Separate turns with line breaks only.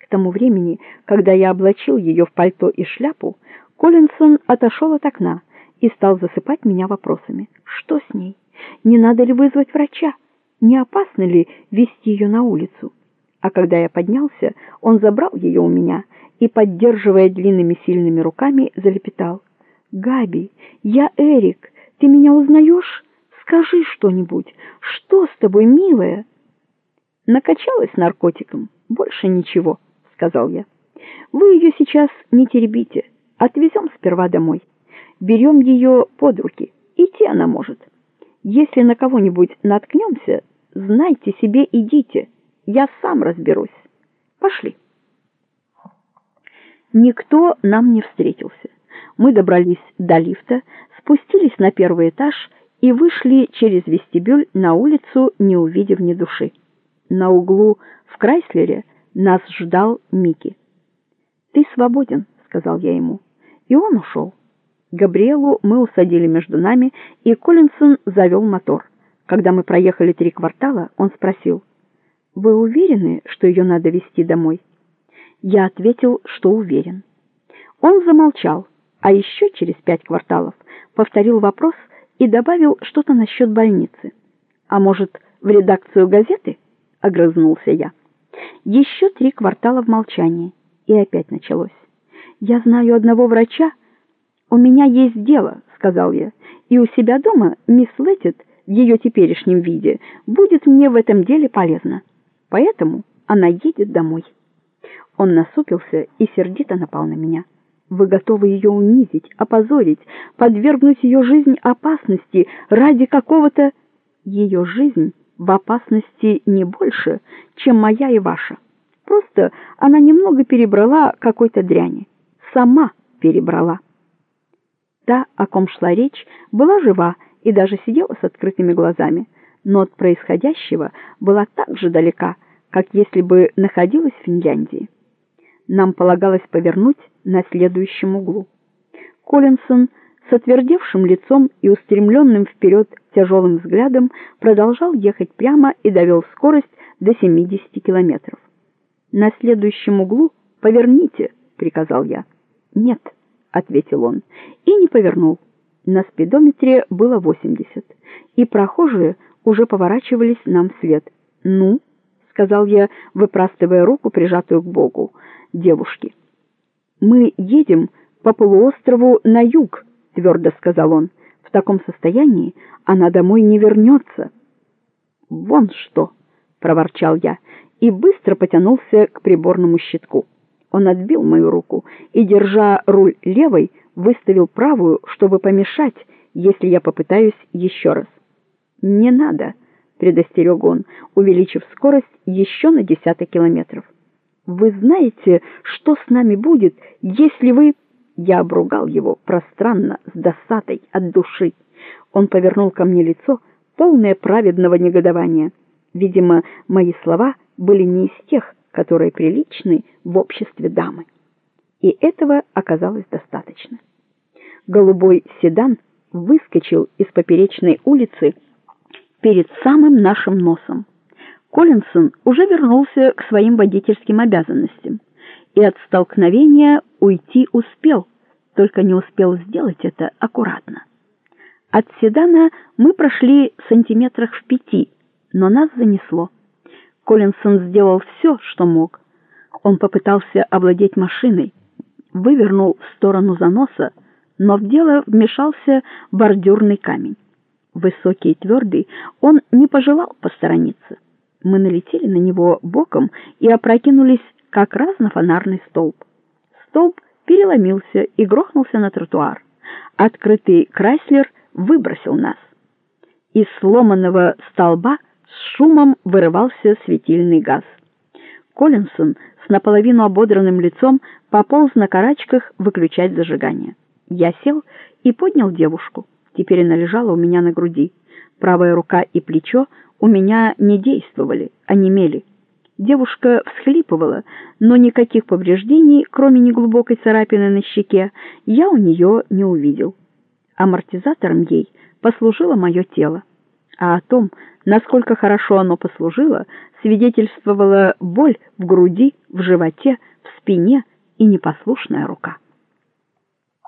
К тому времени, когда я облачил ее в пальто и шляпу, Коллинсон отошел от окна и стал засыпать меня вопросами. Что с ней? Не надо ли вызвать врача? Не опасно ли везти ее на улицу? А когда я поднялся, он забрал ее у меня и, поддерживая длинными сильными руками, залепетал: «Габи, я Эрик, ты меня узнаешь? Скажи что-нибудь. Что с тобой, милая?» «Накачалась наркотиком, больше ничего», — сказал я. «Вы ее сейчас не теребите, отвезем сперва домой. Берем ее под руки, идти она может. Если на кого-нибудь наткнемся, знайте себе, идите, я сам разберусь. Пошли». Никто нам не встретился. Мы добрались до лифта, спустились на первый этаж и вышли через вестибюль на улицу, не увидев ни души. На углу в Крайслере нас ждал Микки. «Ты свободен», — сказал я ему, и он ушел. Габриэлу мы усадили между нами, и Коллинсон завел мотор. Когда мы проехали 3 квартала, он спросил: «Вы уверены, что ее надо везти домой?» Я ответил, что уверен. Он замолчал, а еще через 5 кварталов повторил вопрос и добавил что-то насчет больницы. «А может, в редакцию газеты?» — огрызнулся я. Еще 3 квартала в молчании, и опять началось. «Я знаю одного врача. У меня есть дело», — сказал я, «и у себя дома мисс Леттит в ее теперешнем виде будет мне в этом деле полезна. Поэтому она едет домой». Он насупился и сердито напал на меня. «Вы готовы ее унизить, опозорить, подвергнуть ее жизнь опасности ради какого-то...» «Ее жизнь в опасности не больше, чем моя и ваша. Просто она немного перебрала какой-то дряни. Сама перебрала». Та, о ком шла речь, была жива и даже сидела с открытыми глазами, но от происходящего была так же далека, как если бы находилась в Финляндии. Нам полагалось повернуть на следующем углу. Коллинсон с отвердевшим лицом и устремленным вперед тяжелым взглядом продолжал ехать прямо и довел скорость до 70 километров. «На следующем углу поверните», — приказал я. «Нет», — ответил он, и не повернул. На спидометре было 80, и прохожие уже поворачивались нам вслед. «Ну», — сказал я, выпрастывая руку, прижатую к боку девушки. «Мы едем по полуострову на юг», — твердо сказал он. «В таком состоянии она домой не вернется». «Вон что!» — проворчал я и быстро потянулся к приборному щитку. Он отбил мою руку и, держа руль левой, выставил правую, чтобы помешать, если я попытаюсь еще раз. «Не надо», — предостерег он, увеличив скорость еще на десяток километров. «Вы знаете, что с нами будет, если вы...» Я обругал его пространно, с досадой, от души. Он повернул ко мне лицо, полное праведного негодования. Видимо, мои слова были не из тех, которые приличны в обществе дамы. И этого оказалось достаточно. Голубой седан выскочил из поперечной улицы перед самым нашим носом. Коллинсон уже вернулся к своим водительским обязанностям и от столкновения уйти успел, только не успел сделать это аккуратно. От седана мы прошли сантиметрах в 5, но нас занесло. Коллинсон сделал все, что мог. Он попытался овладеть машиной, вывернул в сторону заноса, но в дело вмешался бордюрный камень. Высокий и твердый, он не пожелал посторониться. Мы налетели на него боком и опрокинулись как раз на фонарный столб. Столб переломился и грохнулся на тротуар. Открытый Крайслер выбросил нас. Из сломанного столба с шумом вырывался светильный газ. Коллинсон с наполовину ободранным лицом пополз на карачках выключать зажигание. Я сел и поднял девушку. Теперь она лежала у меня на груди. Правая рука и плечо у меня не действовали, онемели. Девушка всхлипывала, но никаких повреждений, кроме неглубокой царапины на щеке, я у нее не увидел. Амортизатором ей послужило мое тело. А о том, насколько хорошо оно послужило, свидетельствовала боль в груди, в животе, в спине и непослушная рука.